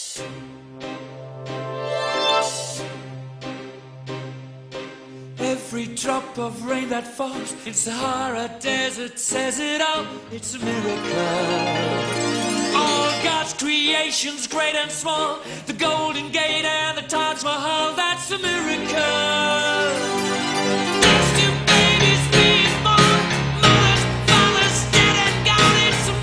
Every drop of rain that falls in Sahara Desert says it all, it's a miracle. All God's creations, great and small, the Golden Gate and the Taj Mahal, that's a miracle. Next to babies being born, mothers, fathers, dead and gone, it's a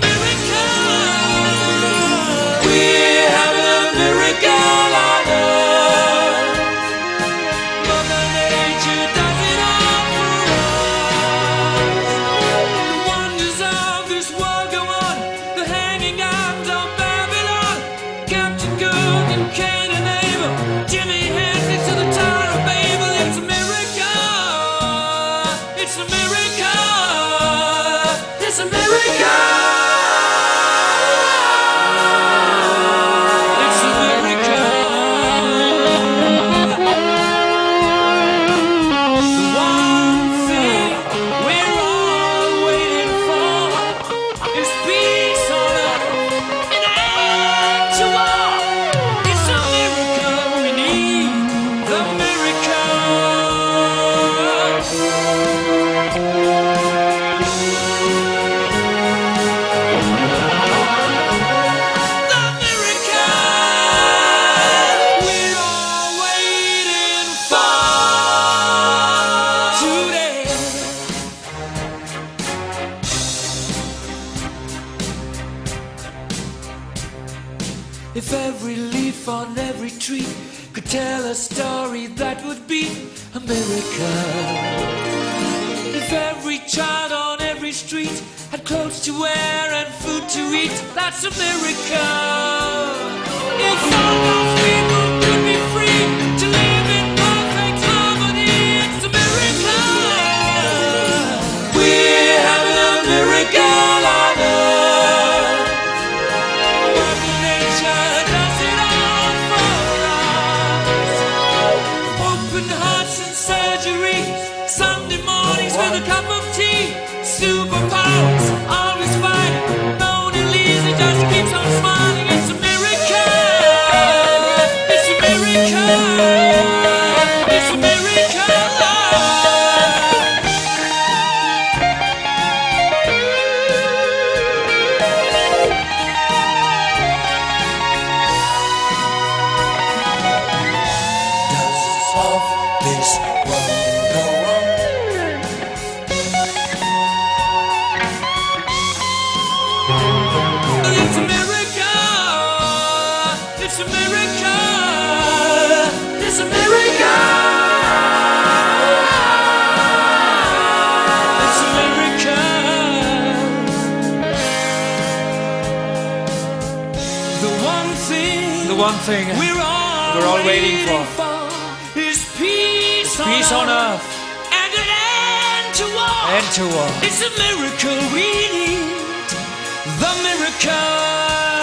miracle. We're having a miracle on earth. Mother Nature does it all for us. The wonders of this world go on, the hanging arms of Babylon, Captain Cook and Cain and Abel, Jimi Hendrix to the Tower of Babel. It's a miracle. It's a miracle. It's a miracle. It's a miracle. The one thing we're all waiting for is peace on earth and an end to war. It's a miracle we need, the miracle. The miracle we're all waiting for today. If every leaf on every tree could tell a story, that would be a miracle. If every child on every street had clothes to wear and food to eat, that's a miracle. If all those people could be free to live in perfect harmony, it's a miracle. We're having a miracle on earth. Mother Nature does it all for us. Open hearts and surgery, Sunday mornings with a cup of tea. Superpowers, always fighting. Mona Lisa just keeps on smiling. It's a miracle. It's a miracle. It's a miracle. Does all this world go on? It's a miracle. It's a miracle. It's a miracle. It's a miracle. The one thing we're all waiting for is peace on earth and an end to war. End to war. It's a miracle we need, the miracle.